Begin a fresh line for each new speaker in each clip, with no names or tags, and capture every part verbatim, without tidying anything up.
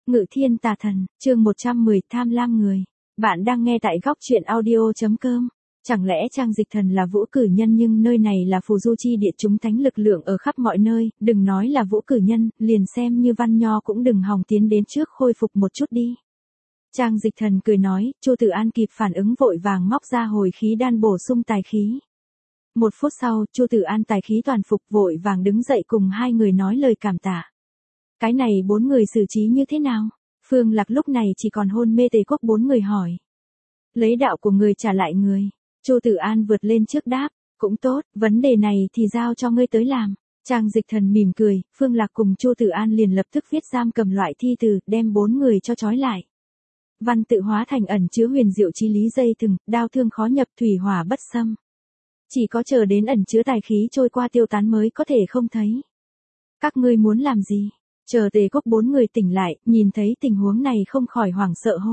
Ngự thiên tà thần, chương một trăm mười, tham lam người. Bạn đang nghe tại góc truyện audio.com. Chẳng lẽ Trang Dịch Thần là Vũ Cử Nhân, nhưng nơi này là phù du chi địa, chúng thánh lực lượng ở khắp mọi nơi, đừng nói là Vũ Cử Nhân, liền xem như Văn Nho cũng đừng hòng tiến đến trước khôi phục một chút đi. Trang Dịch Thần cười nói, Chu Tử An kịp phản ứng vội vàng móc ra hồi khí đan bổ sung tài khí. Một phút sau, Chu Tử An tài khí toàn phục, vội vàng đứng dậy cùng hai người nói lời cảm tạ. Cái này bốn người xử trí như thế nào? Phương Lạc lúc này chỉ còn hôn mê. Tề Quốc bốn người hỏi. Lấy đạo của người trả lại người. Chu Tử An vượt lên trước đáp. Cũng tốt, vấn đề này thì giao cho ngươi tới làm. Trang Dịch Thần mỉm cười, Phương Lạc cùng Chu Tử An liền lập tức viết giam cầm loại thi từ, đem bốn người cho trói lại. Văn tự hóa thành ẩn chứa huyền diệu chí lý dây thừng, đao thương khó nhập, thủy hỏa bất xâm. Chỉ có chờ đến ẩn chứa tài khí trôi qua tiêu tán mới có thể không thấy. Các ngươi muốn làm gì? Chờ Tề Quốc bốn người tỉnh lại, nhìn thấy tình huống này không khỏi hoảng sợ hô.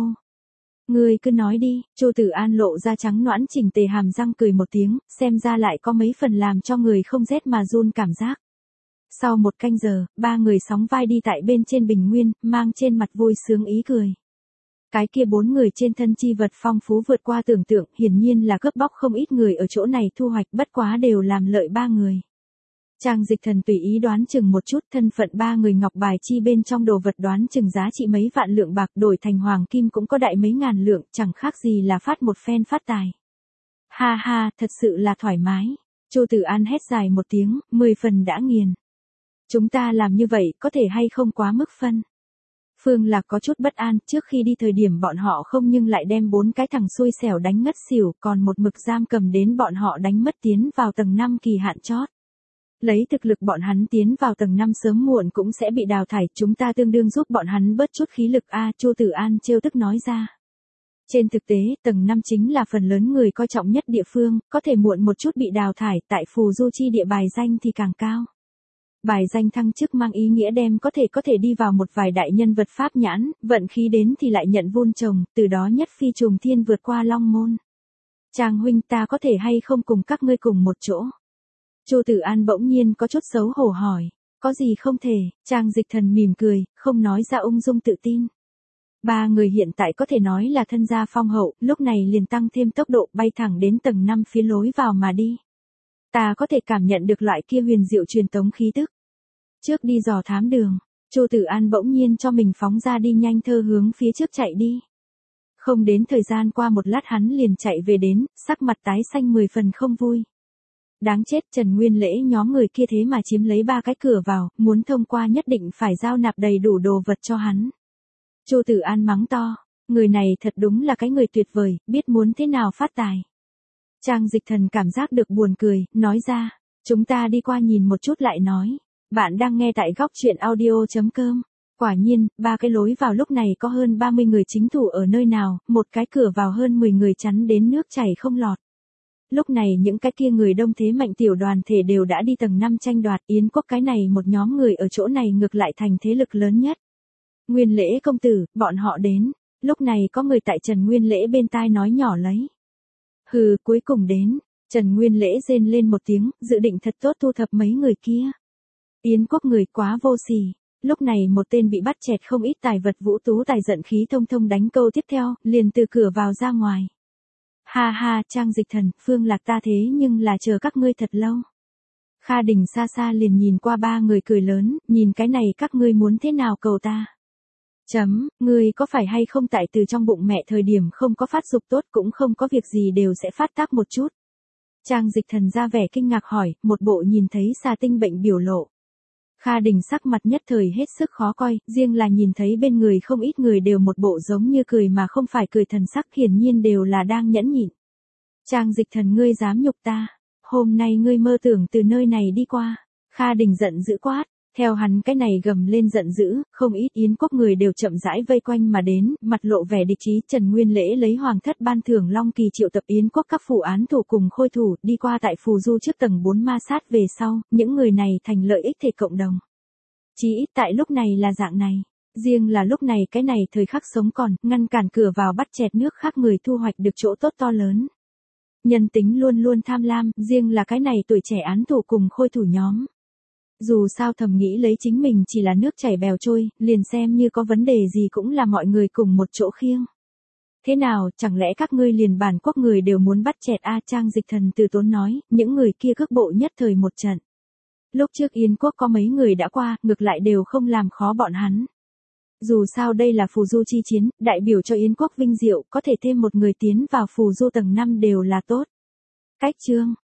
Ngươi cứ nói đi. Chu Tử An lộ ra trắng nõn chỉnh tề hàm răng cười một tiếng, xem ra lại có mấy phần làm cho người không rét mà run cảm giác. Sau một canh giờ, ba người sóng vai đi tại bên trên bình nguyên, mang trên mặt vui sướng ý cười. Cái kia bốn người trên thân chi vật phong phú vượt qua tưởng tượng, hiển nhiên là cướp bóc không ít người ở chỗ này thu hoạch, bất quá đều làm lợi ba người. Trang Dịch Thần tùy ý đoán chừng một chút, thân phận ba người ngọc bài chi bên trong đồ vật đoán chừng giá trị mấy vạn lượng bạc, đổi thành hoàng kim cũng có đại mấy ngàn lượng, chẳng khác gì là phát một phen phát tài. Ha ha, thật sự là thoải mái. Chu Tử An hét dài một tiếng, mười phần đã nghiền. Chúng ta làm như vậy có thể hay không quá mức phân? Phương Lạc có chút bất an, trước khi đi thời điểm bọn họ không nhưng lại đem bốn cái thằng xui xẻo đánh ngất xỉu, còn một mực giam cầm đến bọn họ đánh mất tiến vào tầng năm kỳ hạn chót. Lấy thực lực bọn hắn tiến vào tầng năm sớm muộn cũng sẽ bị đào thải, chúng ta tương đương giúp bọn hắn bớt chút khí lực a. Chu Tử An trêu tức nói ra. Trên thực tế, tầng năm chính là phần lớn người coi trọng nhất địa phương, có thể muộn một chút bị đào thải, tại phù du chi địa bài danh thì càng cao. Bài danh thăng chức mang ý nghĩa đem có thể có thể đi vào một vài đại nhân vật pháp nhãn, vận khí đến thì lại nhận vun trồng, từ đó nhất phi trùng thiên vượt qua long môn. Trang huynh, ta có thể hay không cùng các ngươi cùng một chỗ? Chu Tử An bỗng nhiên có chút xấu hổ hỏi. Có gì không thể? Trang Dịch Thần mỉm cười, không nói ra ung dung tự tin. Ba người hiện tại có thể nói là thân gia phong hậu, lúc này liền tăng thêm tốc độ bay thẳng đến tầng năm phía lối vào mà đi. Ta có thể cảm nhận được loại kia huyền diệu truyền tống khí tức. Trước đi dò thám đường, Chu Tử An bỗng nhiên cho mình phóng ra đi nhanh thơ hướng phía trước chạy đi. Không đến thời gian qua một lát hắn liền chạy về đến, sắc mặt tái xanh mười phần không vui. Đáng chết, Trần Nguyên Lễ nhóm người kia thế mà chiếm lấy ba cái cửa vào, muốn thông qua nhất định phải giao nạp đầy đủ đồ vật cho hắn. Chu Tử An mắng to, người này thật đúng là cái người tuyệt vời, biết muốn thế nào phát tài. Trang Dịch Thần cảm giác được buồn cười, nói ra, chúng ta đi qua nhìn một chút lại nói. Bạn đang nghe tại góc truyện audio.com. Quả nhiên, ba cái lối vào lúc này có hơn ba mươi người chính thủ ở nơi nào, một cái cửa vào hơn mười người chắn đến nước chảy không lọt. Lúc này những cái kia người đông thế mạnh tiểu đoàn thể đều đã đi tầng năm tranh đoạt, Yến Quốc cái này một nhóm người ở chỗ này ngược lại thành thế lực lớn nhất. Nguyên Lễ công tử, bọn họ đến. Lúc này có người tại Trần Nguyên Lễ bên tai nói nhỏ lấy. Hừ, cuối cùng đến. Trần Nguyên Lễ rên lên một tiếng, dự định thật tốt thu thập mấy người kia. Yến Quốc người quá vô sỉ. Lúc này một tên bị bắt chẹt không ít tài vật Vũ Tú Tài giận khí thông thông đánh câu tiếp theo, liền từ cửa vào ra ngoài. Ha ha, Trang Dịch Thần, Phương Lạc ta thế nhưng là chờ các ngươi thật lâu. Kha Đình xa xa liền nhìn qua ba người cười lớn, nhìn cái này các ngươi muốn thế nào cầu ta. Chấm, ngươi có phải hay không tại từ trong bụng mẹ thời điểm không có phát dục tốt cũng không có việc gì đều sẽ phát tác một chút. Trang Dịch Thần ra vẻ kinh ngạc hỏi, một bộ nhìn thấy xà tinh bệnh biểu lộ. Kha Đình sắc mặt nhất thời hết sức khó coi, riêng là nhìn thấy bên người không ít người đều một bộ giống như cười mà không phải cười thần sắc, hiển nhiên đều là đang nhẫn nhịn. Trang Dịch Thần, ngươi dám nhục ta, hôm nay ngươi mơ tưởng từ nơi này đi qua. Kha Đình giận dữ quát, theo hắn cái này gầm lên giận dữ, không ít Yến Quốc người đều chậm rãi vây quanh mà đến, mặt lộ vẻ địch ý. Trần Nguyên Lễ lấy hoàng thất ban thưởng Long Kỳ triệu tập Yến Quốc các phủ án thủ cùng khôi thủ, đi qua tại phù du trước tầng bốn ma sát về sau, những người này thành lợi ích thể cộng đồng. Chỉ ít tại lúc này là dạng này, riêng là lúc này cái này thời khắc sống còn, ngăn cản cửa vào bắt chẹt nước khác người thu hoạch được chỗ tốt to lớn. Nhân tính luôn luôn tham lam, riêng là cái này tuổi trẻ án thủ cùng khôi thủ nhóm. Dù sao thầm nghĩ lấy chính mình chỉ là nước chảy bèo trôi, liền xem như có vấn đề gì cũng là mọi người cùng một chỗ khiêng. Thế nào, chẳng lẽ các ngươi liền bản quốc người đều muốn bắt chẹt a? Trang Dịch Thần từ tốn nói, những người kia cước bộ nhất thời một trận. Lúc trước Yến quốc có mấy người đã qua, ngược lại đều không làm khó bọn hắn. Dù sao đây là phù du chi chiến, đại biểu cho Yến quốc vinh diệu, có thể thêm một người tiến vào phù du tầng năm đều là tốt. Cách chương